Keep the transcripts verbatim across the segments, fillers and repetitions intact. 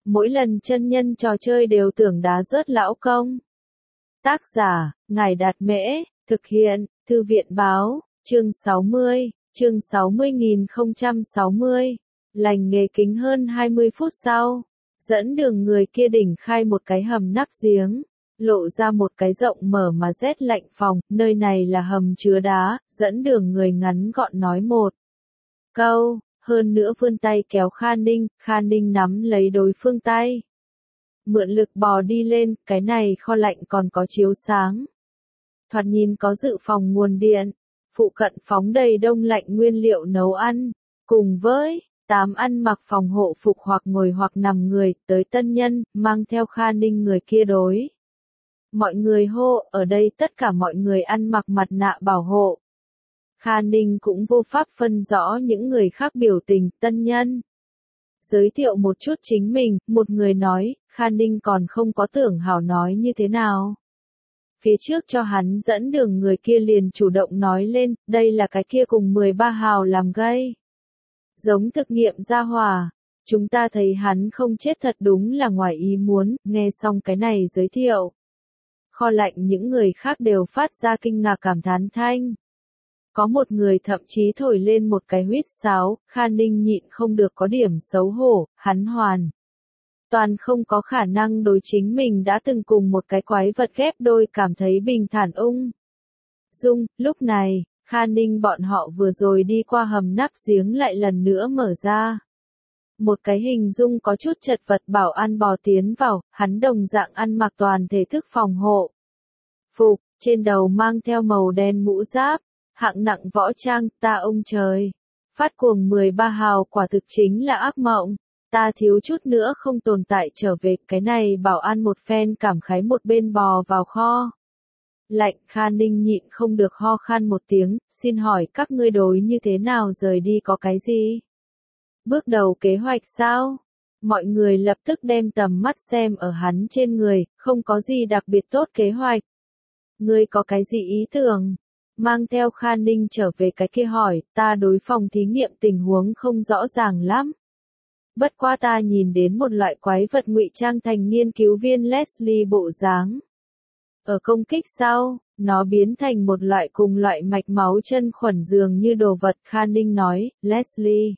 Mỗi lần chân nhân trò chơi đều tưởng đá rớt lão công. Tác giả, Ngài Đạt Mễ, thực hiện, Thư viện Báo, chương sáu mươi, chương sáu mươi nghìn không trăm sáu mươi. Lành nghề kính hơn hai mươi phút sau, dẫn đường người kia đỉnh khai một cái hầm nắp giếng, lộ ra một cái rộng mở mà rét lạnh phòng, nơi này là hầm chứa đá, dẫn đường người ngắn gọn nói một câu, hơn nữa vươn tay kéo Kha Ninh, Kha Ninh nắm lấy đối phương tay. Mượn lực bò đi lên, cái này kho lạnh còn có chiếu sáng. Thoạt nhìn có dự phòng nguồn điện, phụ cận phóng đầy đông lạnh nguyên liệu nấu ăn, cùng với tám ăn mặc phòng hộ phục hoặc ngồi hoặc nằm người, tới tân nhân, mang theo Kha Ninh người kia đối. Mọi người hô, ở đây tất cả mọi người ăn mặc mặt nạ bảo hộ. Kha Ninh cũng vô pháp phân rõ những người khác biểu tình, tân nhân. Giới thiệu một chút chính mình, một người nói, Kha Ninh còn không có tưởng hảo nói như thế nào. Phía trước cho hắn dẫn đường người kia liền chủ động nói lên, đây là cái kia cùng mười ba hào làm gây. Giống thực nghiệm gia hỏa, chúng ta thấy hắn không chết thật đúng là ngoài ý muốn, nghe xong cái này giới thiệu. Kho lạnh những người khác đều phát ra kinh ngạc cảm thán thanh. Có một người thậm chí thổi lên một cái huýt sáo, Kha Ninh nhịn không được có điểm xấu hổ, hắn hoàn. Toàn không có khả năng đối chính mình đã từng cùng một cái quái vật ghép đôi cảm thấy bình thản ung dung. Lúc này, Kha Ninh bọn họ vừa rồi đi qua hầm nắp giếng lại lần nữa mở ra. Một cái hình dung có chút chật vật bảo an bò tiến vào, hắn đồng dạng ăn mặc toàn thể thức phòng hộ. Phục, trên đầu mang theo màu đen mũ giáp, hạng nặng võ trang, ta ông trời. Phát cuồng mười ba hào quả thực chính là ác mộng. Ta thiếu chút nữa không tồn tại trở về, cái này bảo an một phen cảm khái một bên bò vào kho. Lạnh, Kha Ninh nhịn không được ho khan một tiếng, xin hỏi các ngươi đối như thế nào rời đi có cái gì? Bước đầu kế hoạch sao? Mọi người lập tức đem tầm mắt xem ở hắn trên người, không có gì đặc biệt tốt kế hoạch. Ngươi có cái gì ý tưởng? Mang theo Kha Ninh trở về cái kia hỏi, ta đối phòng thí nghiệm tình huống không rõ ràng lắm. Bất qua ta nhìn đến một loại quái vật ngụy trang thành nghiên cứu viên Leslie bộ dáng. Ở công kích sau, nó biến thành một loại cùng loại mạch máu chân khuẩn dường như đồ vật, Kha Ninh nói, Leslie.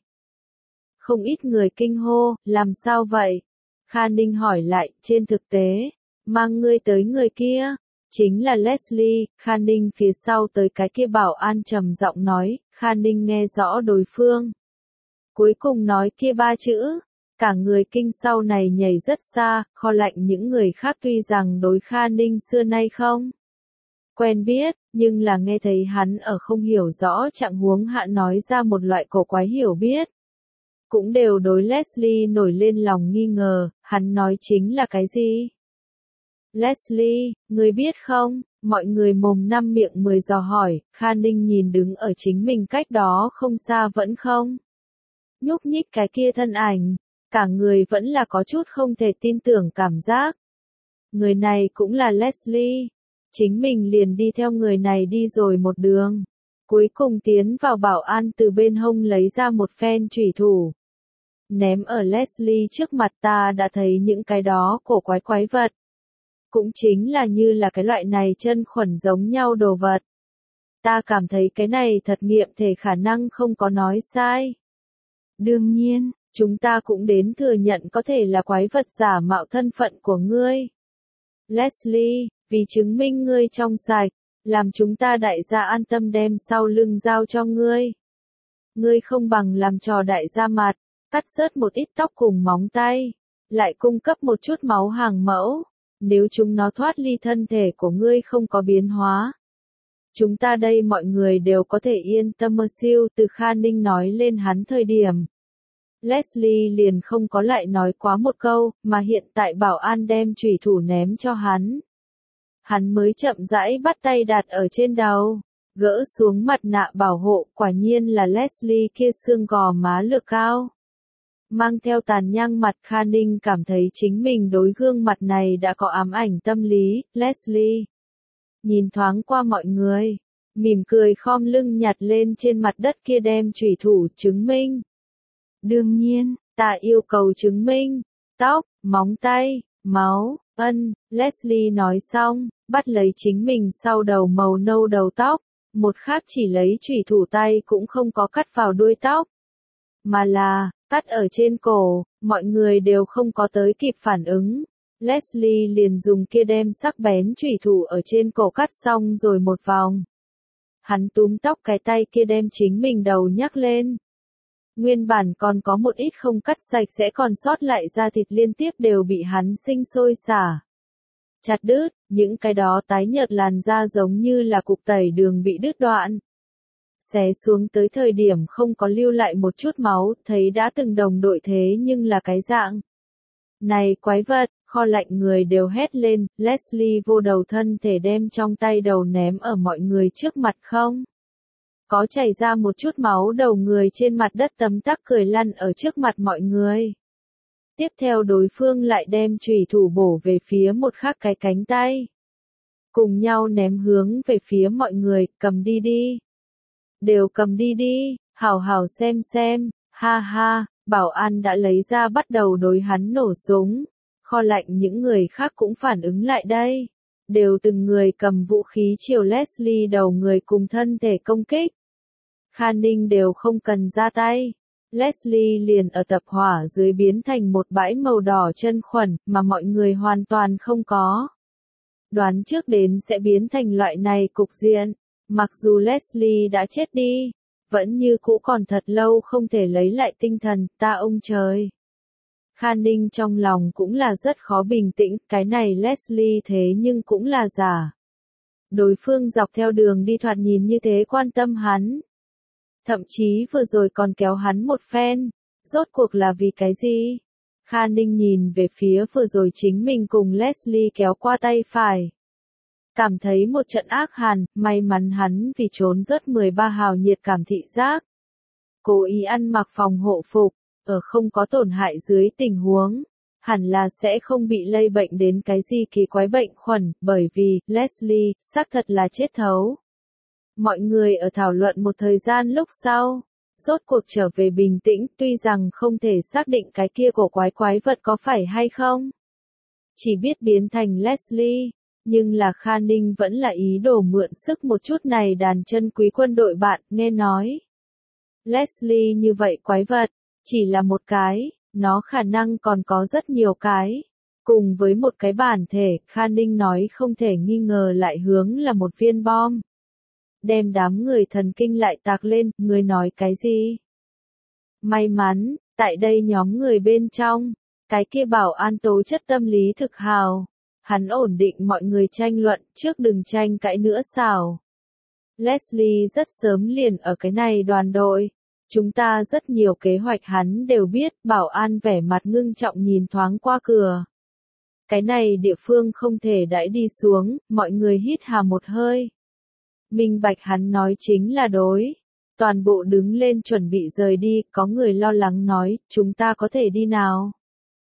Không ít người kinh hô, làm sao vậy? Kha Ninh hỏi lại, trên thực tế, mang ngươi tới người kia, chính là Leslie. Kha Ninh phía sau tới cái kia bảo an trầm giọng nói, Kha Ninh nghe rõ đối phương. Cuối cùng nói kia ba chữ, cả người kinh sau này nhảy rất xa, kho lạnh những người khác tuy rằng đối Kha Ninh xưa nay không quen biết, nhưng là nghe thấy hắn ở không hiểu rõ trạng huống hạ nói ra một loại cổ quái hiểu biết. Cũng đều đối Leslie nổi lên lòng nghi ngờ, hắn nói chính là cái gì? Leslie, ngươi biết không? Mọi người mồm năm miệng mười dò hỏi, Kha Ninh nhìn đứng ở chính mình cách đó không xa vẫn không nhúc nhích cái kia thân ảnh, cả người vẫn là có chút không thể tin tưởng cảm giác. Người này cũng là Leslie, chính mình liền đi theo người này đi rồi một đường, cuối cùng tiến vào bảo an từ bên hông lấy ra một phen chủy thủ. Ném ở Leslie trước mặt, ta đã thấy những cái đó cổ quái quái vật. Cũng chính là như là cái loại này chân khuẩn giống nhau đồ vật. Ta cảm thấy cái này thật nghiệm thể khả năng không có nói sai. Đương nhiên, chúng ta cũng đến thừa nhận có thể là quái vật giả mạo thân phận của ngươi. Leslie, vì chứng minh ngươi trong sạch, làm chúng ta đại gia an tâm đem sau lưng giao cho ngươi. Ngươi không bằng làm trò đại gia mặt, cắt rớt một ít tóc cùng móng tay, lại cung cấp một chút máu hàng mẫu, nếu chúng nó thoát ly thân thể của ngươi không có biến hóa. Chúng ta đây mọi người đều có thể yên tâm mơ siêu, từ Kha Ninh nói lên hắn thời điểm. Leslie liền không có lại nói quá một câu, mà hiện tại bảo an đem chủy thủ ném cho hắn. Hắn mới chậm rãi bắt tay đặt ở trên đầu, gỡ xuống mặt nạ bảo hộ, quả nhiên là Leslie kia xương gò má lược cao. Mang theo tàn nhang mặt, Kha Ninh cảm thấy chính mình đối gương mặt này đã có ám ảnh tâm lý. Leslie nhìn thoáng qua mọi người, mỉm cười khom lưng nhặt lên trên mặt đất kia đem chủy thủ, chứng minh. Đương nhiên, ta yêu cầu chứng minh, tóc, móng tay, máu, ân, Leslie nói xong, bắt lấy chính mình sau đầu màu nâu đầu tóc, một khác chỉ lấy chủy thủ tay cũng không có cắt vào đuôi tóc, mà là, cắt ở trên cổ, mọi người đều không có tới kịp phản ứng. Leslie liền dùng kia đem sắc bén chủy thủ ở trên cổ cắt xong rồi một vòng. Hắn túm tóc cái tay kia đem chính mình đầu nhắc lên. Nguyên bản còn có một ít không cắt sạch sẽ còn sót lại da thịt liên tiếp đều bị hắn sinh sôi xả. Chặt đứt, những cái đó tái nhợt làn da giống như là cục tẩy đường bị đứt đoạn. Xé xuống tới thời điểm không có lưu lại một chút máu, thấy đã từng đồng đội thế nhưng là cái dạng. Này quái vật, kho lạnh người đều hét lên, Leslie vô đầu thân thể đem trong tay đầu ném ở mọi người trước mặt không. Có chảy ra một chút máu đầu người trên mặt đất tấm tắc cười lăn ở trước mặt mọi người. Tiếp theo đối phương lại đem chủy thủ bổ về phía một khác cái cánh tay. Cùng nhau ném hướng về phía mọi người, cầm đi đi. Đều cầm đi đi, hào hào xem xem, ha ha, bảo an đã lấy ra bắt đầu đối hắn nổ súng. Kho lạnh những người khác cũng phản ứng lại đây. Đều từng người cầm vũ khí chiều Leslie đầu người cùng thân thể công kích. Kha Ninh đều không cần ra tay. Leslie liền ở tập hỏa dưới biến thành một bãi màu đỏ chân khuẩn mà mọi người hoàn toàn không có. Đoán trước đến sẽ biến thành loại này cục diện. Mặc dù Leslie đã chết đi, vẫn như cũ còn thật lâu không thể lấy lại tinh thần, ta ông trời. Kha Ninh trong lòng cũng là rất khó bình tĩnh, cái này Leslie thế nhưng cũng là giả. Đối phương dọc theo đường đi thoạt nhìn như thế quan tâm hắn. Thậm chí vừa rồi còn kéo hắn một phen, rốt cuộc là vì cái gì? Kha Ninh nhìn về phía vừa rồi chính mình cùng Leslie kéo qua tay phải. Cảm thấy một trận ác hàn, may mắn hắn vì trốn rớt mười ba hào nhiệt cảm thị giác. Cố ý ăn mặc phòng hộ phục, ở không có tổn hại dưới tình huống, hẳn là sẽ không bị lây bệnh đến cái gì kỳ quái bệnh khuẩn, bởi vì, Leslie, xác thật là chết thấu. Mọi người ở thảo luận một thời gian lúc sau, rốt cuộc trở về bình tĩnh, tuy rằng không thể xác định cái kia cổ quái quái vật có phải hay không. Chỉ biết biến thành Leslie, nhưng là Kha Ninh vẫn là ý đồ mượn sức một chút này đàn chân quý quân đội bạn, nghe nói. Leslie như vậy quái vật, chỉ là một cái, nó khả năng còn có rất nhiều cái. Cùng với một cái bản thể, Kha Ninh nói không thể nghi ngờ lại hướng là một viên bom. Đem đám người thần kinh lại tạc lên, người nói cái gì? May mắn, tại đây nhóm người bên trong, cái kia bảo an tố chất tâm lý thực hào. Hắn ổn định mọi người tranh luận, trước đừng tranh cãi nữa xảo. Leslie rất sớm liền ở cái này đoàn đội. Chúng ta rất nhiều kế hoạch hắn đều biết, bảo an vẻ mặt ngưng trọng nhìn thoáng qua cửa. Cái này địa phương không thể đãi đi xuống, mọi người hít hà một hơi. Minh bạch hắn nói chính là đối. Toàn bộ đứng lên chuẩn bị rời đi, có người lo lắng nói, chúng ta có thể đi nào?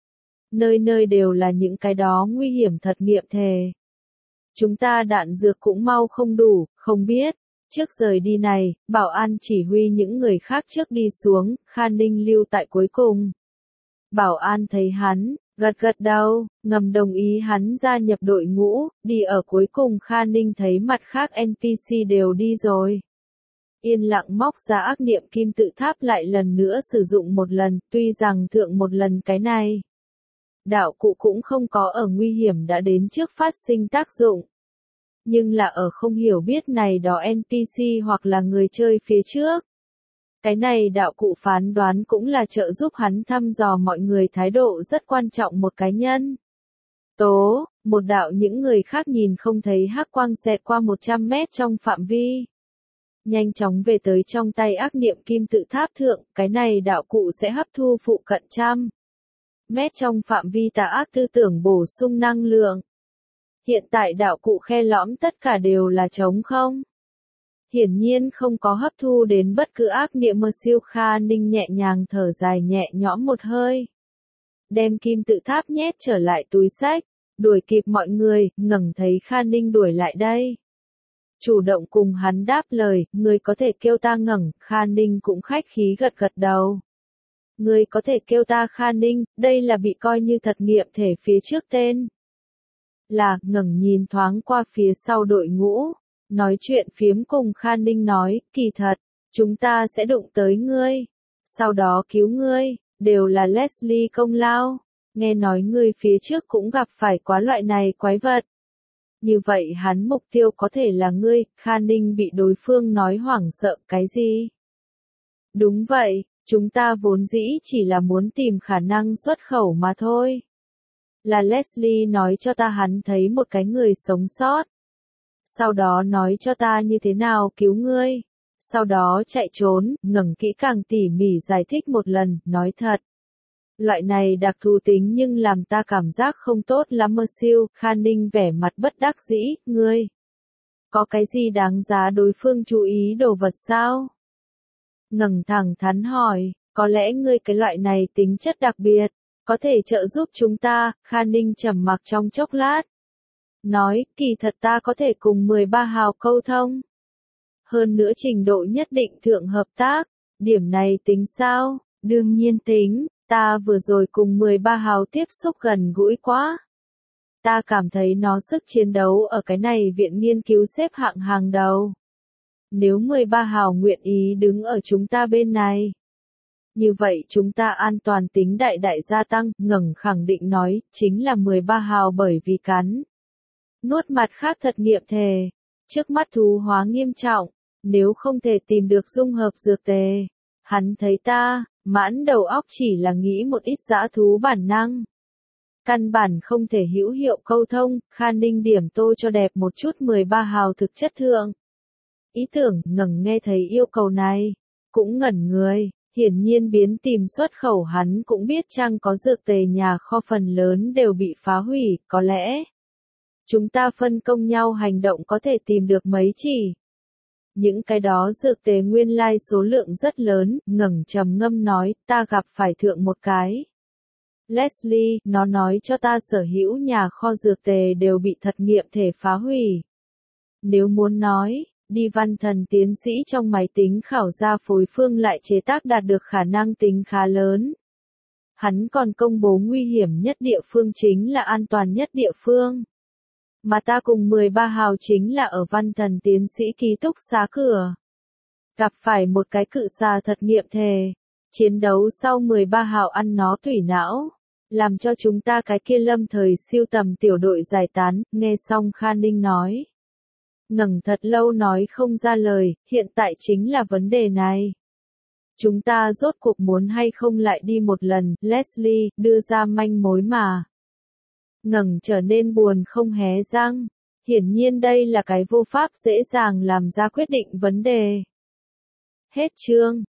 Nơi nơi đều là những cái đó nguy hiểm thật nghiệm thề. Chúng ta đạn dược cũng mau không đủ, không biết. Trước rời đi này, bảo an chỉ huy những người khác trước đi xuống, Kha Ninh lưu tại cuối cùng. Bảo an thấy hắn, gật gật đầu, ngầm đồng ý hắn gia nhập đội ngũ, đi ở cuối cùng Kha Ninh thấy mặt khác en pê xê đều đi rồi. Yên lặng móc ra ác niệm kim tự tháp lại lần nữa sử dụng một lần, tuy rằng thượng một lần cái này. Đạo cụ cũng không có ở nguy hiểm đã đến trước phát sinh tác dụng. Nhưng là ở không hiểu biết này đó en pê xê hoặc là người chơi phía trước. Cái này đạo cụ phán đoán cũng là trợ giúp hắn thăm dò mọi người thái độ rất quan trọng một cá nhân. Tố, một đạo những người khác nhìn không thấy hắc quang xẹt qua một trăm mét trong phạm vi. Nhanh chóng về tới trong tay ác niệm kim tự tháp thượng, cái này đạo cụ sẽ hấp thu phụ cận trăm mét trong phạm vi tà ác tư tưởng bổ sung năng lượng. Hiện tại đạo cụ khe lõm tất cả đều là trống không. Hiển nhiên không có hấp thu đến bất cứ ác niệm mơ siêu. Kha Ninh nhẹ nhàng thở dài nhẹ nhõm một hơi. Đem kim tự tháp nhét trở lại túi xách, đuổi kịp mọi người, ngẩng thấy Kha Ninh đuổi lại đây. Chủ động cùng hắn đáp lời, người có thể kêu ta ngẩng, Kha Ninh cũng khách khí gật gật đầu. Ngươi có thể kêu ta Kha Ninh, đây là bị coi như thật nghiệm thể phía trước tên. Là, ngẩng nhìn thoáng qua phía sau đội ngũ, nói chuyện phiếm cùng Kha Ninh nói, kỳ thật, chúng ta sẽ đụng tới ngươi, sau đó cứu ngươi, đều là Leslie công lao, nghe nói ngươi phía trước cũng gặp phải quá loại này quái vật. Như vậy hắn mục tiêu có thể là ngươi, Kha Ninh bị đối phương nói hoảng sợ cái gì? Đúng vậy, chúng ta vốn dĩ chỉ là muốn tìm khả năng xuất khẩu mà thôi. Là Leslie nói cho ta hắn thấy một cái người sống sót. Sau đó nói cho ta như thế nào cứu ngươi. Sau đó chạy trốn, ngẩng kỹ càng tỉ mỉ giải thích một lần, nói thật. Loại này đặc thù tính nhưng làm ta cảm giác không tốt lắm mơ siêu, Kha Ninh vẻ mặt bất đắc dĩ, ngươi. Có cái gì đáng giá đối phương chú ý đồ vật sao? Ngẩng thẳng thắn hỏi, có lẽ ngươi cái loại này tính chất đặc biệt, có thể trợ giúp chúng ta, Kha Ninh trầm mặc trong chốc lát. Nói, kỳ thật ta có thể cùng mười ba hào câu thông. Hơn nữa trình độ nhất định thượng hợp tác, điểm này tính sao? Đương nhiên tính, ta vừa rồi cùng mười ba hào tiếp xúc gần gũi quá. Ta cảm thấy nó sức chiến đấu ở cái này viện nghiên cứu xếp hạng hàng đầu. Nếu mười ba hào nguyện ý đứng ở chúng ta bên này, như vậy chúng ta an toàn tính đại đại gia tăng, ngẩng khẳng định nói, chính là mười ba hào bởi vì cắn. Nuốt mặt khác thật nghiệm thề, trước mắt thú hóa nghiêm trọng, nếu không thể tìm được dung hợp dược tề. Hắn thấy ta, mãn đầu óc chỉ là nghĩ một ít dã thú bản năng. Căn bản không thể hữu hiệu câu thông, Kha Ninh điểm tô cho đẹp một chút mười ba hào thực chất thượng. Ý tưởng, ngẩng nghe thấy yêu cầu này, cũng ngẩn người, hiển nhiên biến tìm xuất khẩu hắn cũng biết chăng có dược tề nhà kho phần lớn đều bị phá hủy, có lẽ. Chúng ta phân công nhau hành động có thể tìm được mấy chỉ. Những cái đó dược tề nguyên lai số lượng rất lớn, ngẩng trầm ngâm nói, ta gặp phải thượng một cái. Leslie, nó nói cho ta sở hữu nhà kho dược tề đều bị thật nghiệm thể phá hủy. Nếu muốn nói, đi văn thần tiến sĩ trong máy tính khảo ra phối phương lại chế tác đạt được khả năng tính khá lớn. Hắn còn công bố nguy hiểm nhất địa phương chính là an toàn nhất địa phương. Mà ta cùng mười ba hào chính là ở văn thần tiến sĩ ký túc xá cửa. Gặp phải một cái cự xà thật nghiệm thề. Chiến đấu sau mười ba hào ăn nó tủy não. Làm cho chúng ta cái kia lâm thời siêu tầm tiểu đội giải tán, nghe xong Kha Ninh nói. Ngẩng thật lâu nói không ra lời, hiện tại chính là vấn đề này. Chúng ta rốt cuộc muốn hay không lại đi một lần, Leslie, đưa ra manh mối mà. Ngẩng trở nên buồn không hé răng. Hiển nhiên đây là cái vô pháp dễ dàng làm ra quyết định vấn đề. Hết chương.